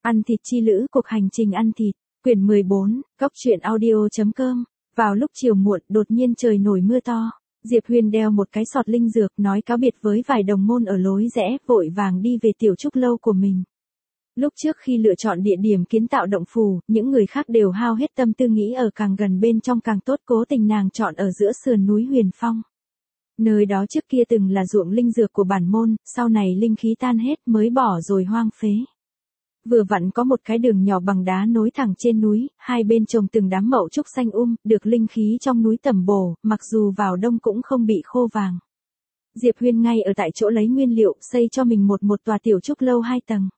Ăn thịt chi lữ, cuộc hành trình ăn thịt, quyển 14, Cốc truyện audio.com. Vào lúc chiều muộn, đột nhiên trời nổi mưa to. Diệp Huyền đeo một cái sọt linh dược, nói cáo biệt với vài đồng môn ở lối rẽ, vội vàng đi về tiểu trúc lâu của mình. Lúc trước khi lựa chọn địa điểm kiến tạo động phủ, những người khác đều hao hết tâm tư nghĩ ở càng gần bên trong càng tốt, cố tình nàng chọn ở giữa sườn núi Huyền Phong. Nơi đó trước kia từng là ruộng linh dược của bản môn, sau này linh khí tan hết mới bỏ rồi hoang phế. Vừa vặn có một cái đường nhỏ bằng đá nối thẳng trên núi, hai bên trồng từng đám mậu trúc xanh được linh khí trong núi tẩm bổ, mặc dù vào đông cũng không bị khô vàng. Diệp Huyền ngay ở tại chỗ lấy nguyên liệu, xây cho mình một tòa tiểu trúc lâu 2 tầng.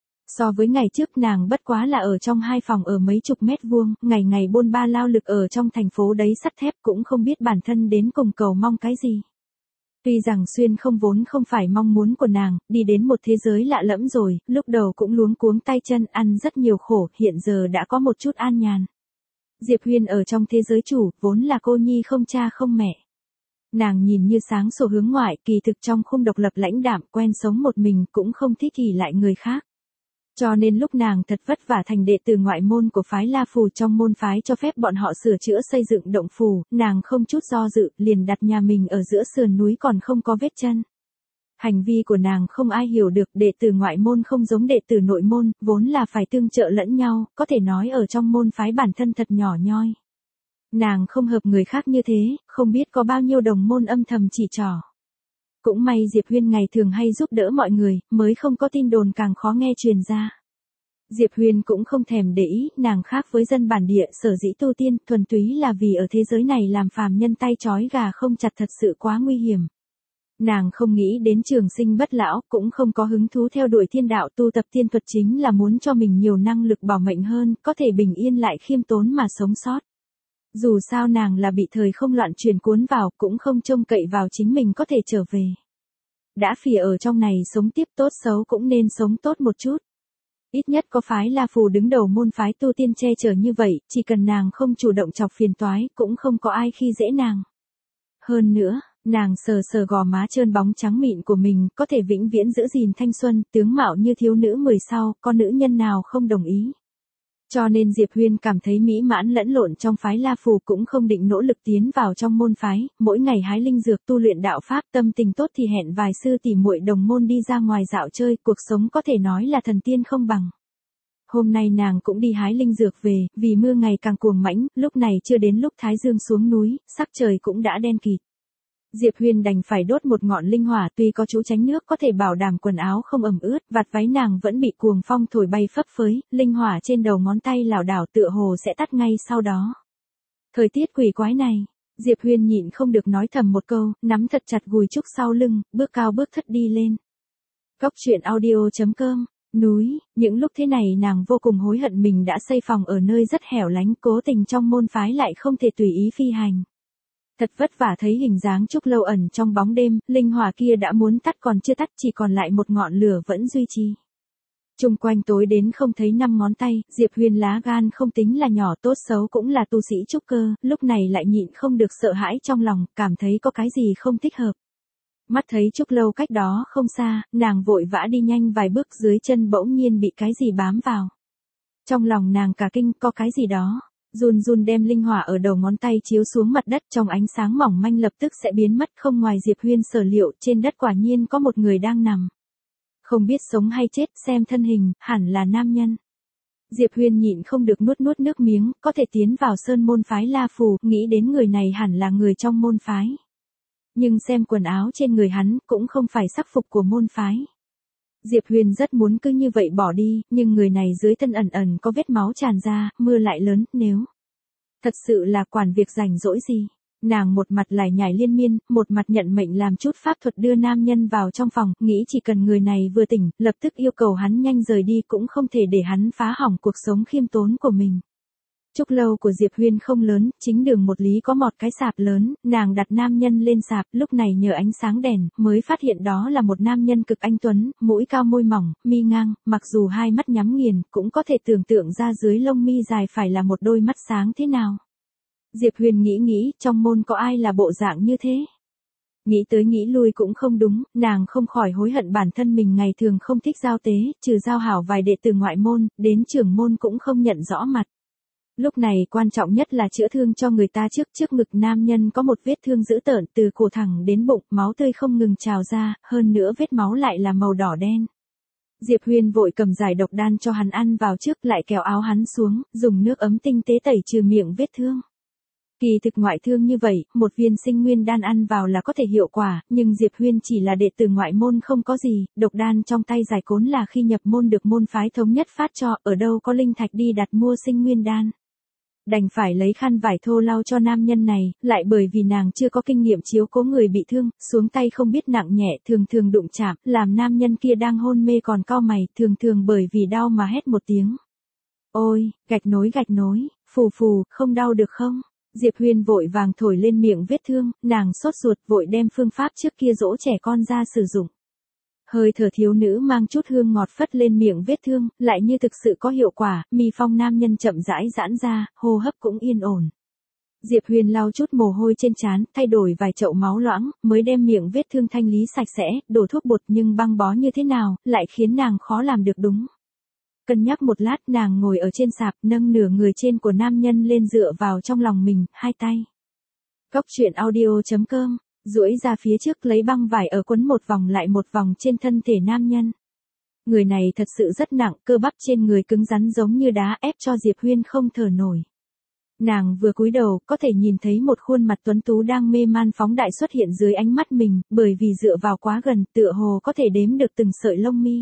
So với ngày trước nàng bất quá là ở trong 2 phòng ở mấy chục mét vuông, ngày ngày bôn ba lao lực ở trong thành phố đấy sắt thép, cũng không biết bản thân đến cùng cầu mong cái gì. Tuy rằng xuyên không vốn không phải mong muốn của nàng, đi đến một thế giới lạ lẫm rồi, lúc đầu cũng luống cuống tay chân, ăn rất nhiều khổ, hiện giờ đã có một chút an nhàn. Diệp Huyền ở trong thế giới chủ, vốn là cô nhi không cha không mẹ. Nàng nhìn như sáng sủa hướng ngoại, kỳ thực trong khung độc lập lãnh đạm, quen sống một mình, cũng không thích ỷ lại người khác. Cho nên lúc nàng thật vất vả thành đệ tử ngoại môn của phái La Phù, trong môn phái cho phép bọn họ sửa chữa xây dựng động phủ, nàng không chút do dự, liền đặt nhà mình ở giữa sườn núi còn không có vết chân. Hành vi của nàng không ai hiểu được, đệ tử ngoại môn không giống đệ tử nội môn, vốn là phải tương trợ lẫn nhau, có thể nói ở trong môn phái bản thân thật nhỏ nhoi. Nàng không hợp người khác như thế, không biết có bao nhiêu đồng môn âm thầm chỉ trỏ. Cũng may Diệp Huyền ngày thường hay giúp đỡ mọi người, mới không có tin đồn càng khó nghe truyền ra. Diệp Huyền cũng không thèm để ý, nàng khác với dân bản địa, sở dĩ tu tiên, thuần túy là vì ở thế giới này làm phàm nhân tay trói gà không chặt thật sự quá nguy hiểm. Nàng không nghĩ đến trường sinh bất lão, cũng không có hứng thú theo đuổi thiên đạo, tu tập tiên thuật chính là muốn cho mình nhiều năng lực bảo mệnh hơn, có thể bình yên lại khiêm tốn mà sống sót. Dù sao nàng là bị thời không loạn truyền cuốn vào, cũng không trông cậy vào chính mình có thể trở về. Đã phì ở trong này sống tiếp, tốt xấu cũng nên sống tốt một chút. Ít nhất có phái La Phù đứng đầu môn phái tu tiên che chở như vậy, chỉ cần nàng không chủ động chọc phiền toái, cũng không có ai khi dễ nàng. Hơn nữa, nàng sờ sờ gò má trơn bóng trắng mịn của mình, có thể vĩnh viễn giữ gìn thanh xuân, tướng mạo như thiếu nữ 10 sau, có nữ nhân nào không đồng ý. Cho nên Diệp Huyền cảm thấy mỹ mãn lẫn lộn trong phái La Phù, cũng không định nỗ lực tiến vào trong môn phái, mỗi ngày hái linh dược tu luyện đạo pháp, tâm tình tốt thì hẹn vài sư tỷ muội đồng môn đi ra ngoài dạo chơi, cuộc sống có thể nói là thần tiên không bằng. Hôm nay nàng cũng đi hái linh dược về, vì mưa ngày càng cuồng mãnh, lúc này chưa đến lúc thái dương xuống núi, sắc trời cũng đã đen kịt. Diệp Huyền đành phải đốt một ngọn linh hỏa, tuy có chú tránh nước có thể bảo đảm quần áo không ẩm ướt, vạt váy nàng vẫn bị cuồng phong thổi bay phấp phới, linh hỏa trên đầu ngón tay lảo đảo tựa hồ sẽ tắt ngay sau đó. Thời tiết quỷ quái này, Diệp Huyền nhịn không được nói thầm một câu, nắm thật chặt gùi trúc sau lưng, bước cao bước thất đi lên. Cốc truyện audio.com. Núi, những lúc thế này nàng vô cùng hối hận mình đã xây phòng ở nơi rất hẻo lánh, cố tình trong môn phái lại không thể tùy ý phi hành. Thật vất vả thấy hình dáng trúc lâu ẩn trong bóng đêm, linh hỏa kia đã muốn tắt còn chưa tắt, chỉ còn lại một ngọn lửa vẫn duy trì. Chung quanh tối đến không thấy 5 ngón tay, Diệp Huyền lá gan không tính là nhỏ, tốt xấu cũng là tu sĩ trúc cơ, lúc này lại nhịn không được sợ hãi trong lòng, cảm thấy có cái gì không thích hợp. Mắt thấy trúc lâu cách đó không xa, nàng vội vã đi nhanh vài bước, dưới chân bỗng nhiên bị cái gì bám vào. Trong lòng nàng cả kinh, có cái gì đó. Run run đem linh hỏa ở đầu ngón tay chiếu xuống mặt đất, trong ánh sáng mỏng manh lập tức sẽ biến mất, không ngoài Diệp Huyền sở liệu, trên đất quả nhiên có một người đang nằm. Không biết sống hay chết, xem thân hình, hẳn là nam nhân. Diệp Huyền nhịn không được nuốt nước miếng, có thể tiến vào sơn môn phái La Phù, nghĩ đến người này hẳn là người trong môn phái. Nhưng xem quần áo trên người hắn, cũng không phải sắc phục của môn phái. Diệp Huyền rất muốn cứ như vậy bỏ đi, nhưng người này dưới thân ẩn ẩn có vết máu tràn ra, mưa lại lớn, nếu thật sự là quản việc rảnh rỗi gì. Nàng một mặt lải nhải liên miên, một mặt nhận mệnh làm chút pháp thuật đưa nam nhân vào trong phòng, nghĩ chỉ cần người này vừa tỉnh, lập tức yêu cầu hắn nhanh rời đi, cũng không thể để hắn phá hỏng cuộc sống khiêm tốn của mình. Trúc lâu của Diệp Huyền không lớn, chính đường một lý có một cái sạp lớn, nàng đặt nam nhân lên sạp, lúc này nhờ ánh sáng đèn, mới phát hiện đó là một nam nhân cực anh tuấn, mũi cao môi mỏng, mi ngang, mặc dù hai mắt nhắm nghiền, cũng có thể tưởng tượng ra dưới lông mi dài phải là một đôi mắt sáng thế nào. Diệp Huyền nghĩ, trong môn có ai là bộ dạng như thế? Nghĩ tới nghĩ lui cũng không đúng, nàng không khỏi hối hận bản thân mình ngày thường không thích giao tế, trừ giao hảo vài đệ tử ngoại môn, đến trưởng môn cũng không nhận rõ mặt. Lúc này quan trọng nhất là chữa thương cho người ta trước ngực nam nhân có một vết thương dữ tợn từ cổ thẳng đến bụng, máu tươi không ngừng trào ra, hơn nữa vết máu lại là màu đỏ đen. Diệp Huyên vội cầm giải độc đan cho hắn ăn vào trước, lại kéo áo hắn xuống, dùng nước ấm tinh tế tẩy trừ miệng vết thương. Kỳ thực ngoại thương như vậy, một viên sinh nguyên đan ăn vào là có thể hiệu quả, nhưng Diệp Huyên chỉ là đệ tử ngoại môn không có gì, độc đan trong tay giải cốn là khi nhập môn được môn phái thống nhất phát cho, ở đâu có linh thạch đi đặt mua sinh nguyên đan. Đành phải lấy khăn vải thô lau cho nam nhân này, lại bởi vì nàng chưa có kinh nghiệm chiếu cố người bị thương, xuống tay không biết nặng nhẹ, thường đụng chạm, làm nam nhân kia đang hôn mê còn cau mày, thường bởi vì đau mà hét một tiếng. Ôi, gạch nối, phù, không đau được không? Diệp Huyên vội vàng thổi lên miệng vết thương, nàng sốt ruột vội đem phương pháp trước kia dỗ trẻ con ra sử dụng. Hơi thở thiếu nữ mang chút hương ngọt phất lên miệng vết thương, lại như thực sự có hiệu quả, mi phong nam nhân chậm rãi giãn ra, hô hấp cũng yên ổn. Diệp Huyền lau chút mồ hôi trên trán, thay đổi vài chậu máu loãng, mới đem miệng vết thương thanh lý sạch sẽ, đổ thuốc bột nhưng băng bó như thế nào, lại khiến nàng khó làm được đúng. Cân nhắc một lát nàng ngồi ở trên sạp, nâng nửa người trên của nam nhân lên dựa vào trong lòng mình, hai tay. Cốc truyện audio.com, duỗi ra phía trước lấy băng vải ở quấn một vòng lại một vòng trên thân thể nam nhân. Người này thật sự rất nặng, cơ bắp trên người cứng rắn giống như đá ép cho Diệp Huyên không thở nổi. Nàng vừa cúi đầu, có thể nhìn thấy một khuôn mặt tuấn tú đang mê man phóng đại xuất hiện dưới ánh mắt mình, bởi vì dựa vào quá gần, tựa hồ có thể đếm được từng sợi lông mi.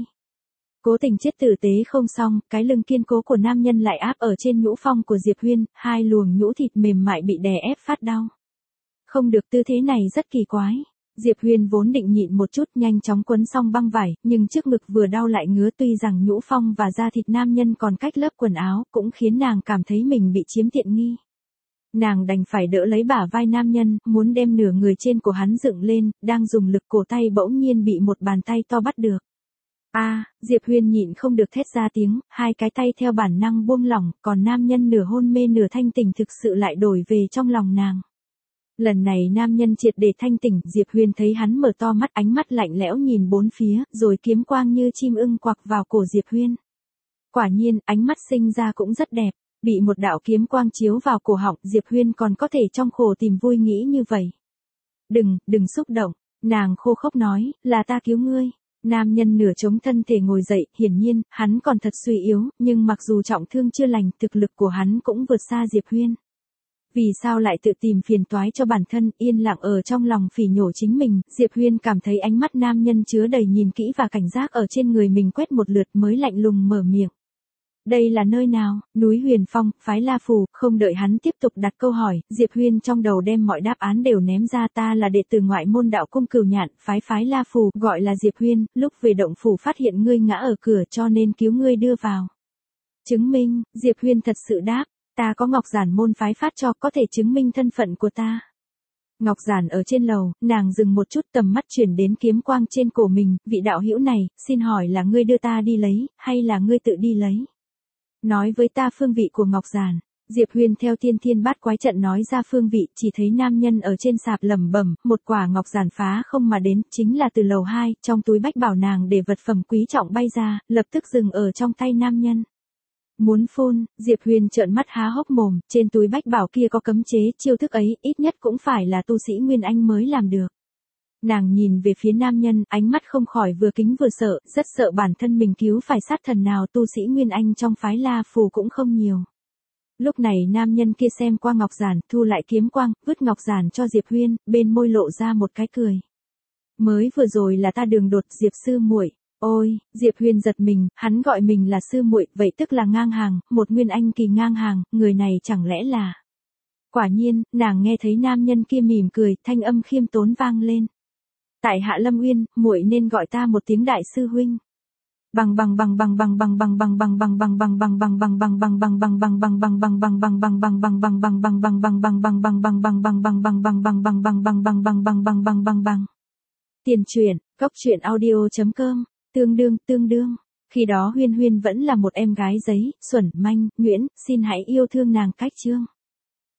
Cố tình chết tử tế không xong, cái lưng kiên cố của nam nhân lại áp ở trên nhũ phong của Diệp Huyên, hai luồng nhũ thịt mềm mại bị đè ép phát đau. Không được, tư thế này rất kỳ quái. Diệp Huyên vốn định nhịn một chút nhanh chóng quấn xong băng vải, nhưng trước ngực vừa đau lại ngứa, tuy rằng nhũ phong và da thịt nam nhân còn cách lớp quần áo, cũng khiến nàng cảm thấy mình bị chiếm tiện nghi. Nàng đành phải đỡ lấy bả vai nam nhân, muốn đem nửa người trên của hắn dựng lên, đang dùng lực cổ tay bỗng nhiên bị một bàn tay to bắt được. Diệp Huyên nhịn không được thét ra tiếng, hai cái tay theo bản năng buông lỏng, còn nam nhân nửa hôn mê nửa thanh tỉnh thực sự lại đổi về trong lòng nàng. Lần này nam nhân triệt để thanh tỉnh, Diệp Huyên thấy hắn mở to mắt, ánh mắt lạnh lẽo nhìn bốn phía, rồi kiếm quang như chim ưng quặc vào cổ Diệp Huyên. Quả nhiên, ánh mắt sinh ra cũng rất đẹp, bị một đạo kiếm quang chiếu vào cổ họng, Diệp Huyên còn có thể trong khổ tìm vui nghĩ như vậy. Đừng xúc động, nàng khô khốc nói, là ta cứu ngươi. Nam nhân nửa chống thân thể ngồi dậy, hiển nhiên, hắn còn thật suy yếu, nhưng mặc dù trọng thương chưa lành, thực lực của hắn cũng vượt xa Diệp Huyên. Vì sao lại tự tìm phiền toái cho bản thân, yên lặng ở trong lòng phỉ nhổ chính mình, Diệp Huyên cảm thấy ánh mắt nam nhân chứa đầy nhìn kỹ và cảnh giác ở trên người mình quét một lượt mới lạnh lùng mở miệng. Đây là nơi nào? Núi Huyền Phong, phái La Phù. Không đợi hắn tiếp tục đặt câu hỏi, Diệp Huyên trong đầu đem mọi đáp án đều ném ra. Ta là đệ tử ngoại môn đạo cung Cửu Nhạn, phái La Phù, gọi là Diệp Huyên, lúc về động phủ phát hiện ngươi ngã ở cửa cho nên cứu ngươi đưa vào. Chứng minh, Diệp Huyên thật sự đáp, ta có ngọc giản môn phái phát cho, có thể chứng minh thân phận của ta. Ngọc giản ở trên lầu, nàng dừng một chút, tầm mắt chuyển đến kiếm quang trên cổ mình, vị đạo hữu này, xin hỏi là ngươi đưa ta đi lấy, hay là ngươi tự đi lấy? Nói với ta phương vị của ngọc giản. Diệp Huyên theo thiên bát quái trận nói ra phương vị, chỉ thấy nam nhân ở trên sạp lẩm bẩm, một quả ngọc giản phá không mà đến, chính là từ lầu 2, trong túi bách bảo nàng để vật phẩm quý trọng bay ra, lập tức dừng ở trong tay nam nhân. Muốn phun, Diệp Huyên trợn mắt há hốc mồm, trên túi bách bảo kia có cấm chế, chiêu thức ấy, ít nhất cũng phải là tu sĩ Nguyên Anh mới làm được. Nàng nhìn về phía nam nhân, ánh mắt không khỏi vừa kính vừa sợ, rất sợ bản thân mình cứu phải sát thần nào, tu sĩ Nguyên Anh trong phái La Phù cũng không nhiều. Lúc này nam nhân kia xem qua ngọc giản, thu lại kiếm quang, vứt ngọc giản cho Diệp Huyên, bên môi lộ ra một cái cười. Mới vừa rồi là ta đường đột, Diệp sư muội. Ôi, Diệp Huyên giật mình, hắn gọi mình là sư muội, vậy tức là ngang hàng, một Nguyên Anh kỳ ngang hàng, người này chẳng lẽ là... Quả nhiên, nàng nghe thấy nam nhân kia mỉm cười, thanh âm khiêm tốn vang lên. Tại Hạ Lâm Uyên, muội nên gọi ta một tiếng đại sư huynh. Tiền truyện, cốc truyện audio.com, tương đương. Khi đó Huyên Huyên vẫn là một em gái giấy, xuẩn, manh, nhuyễn, xin hãy yêu thương nàng cách chương.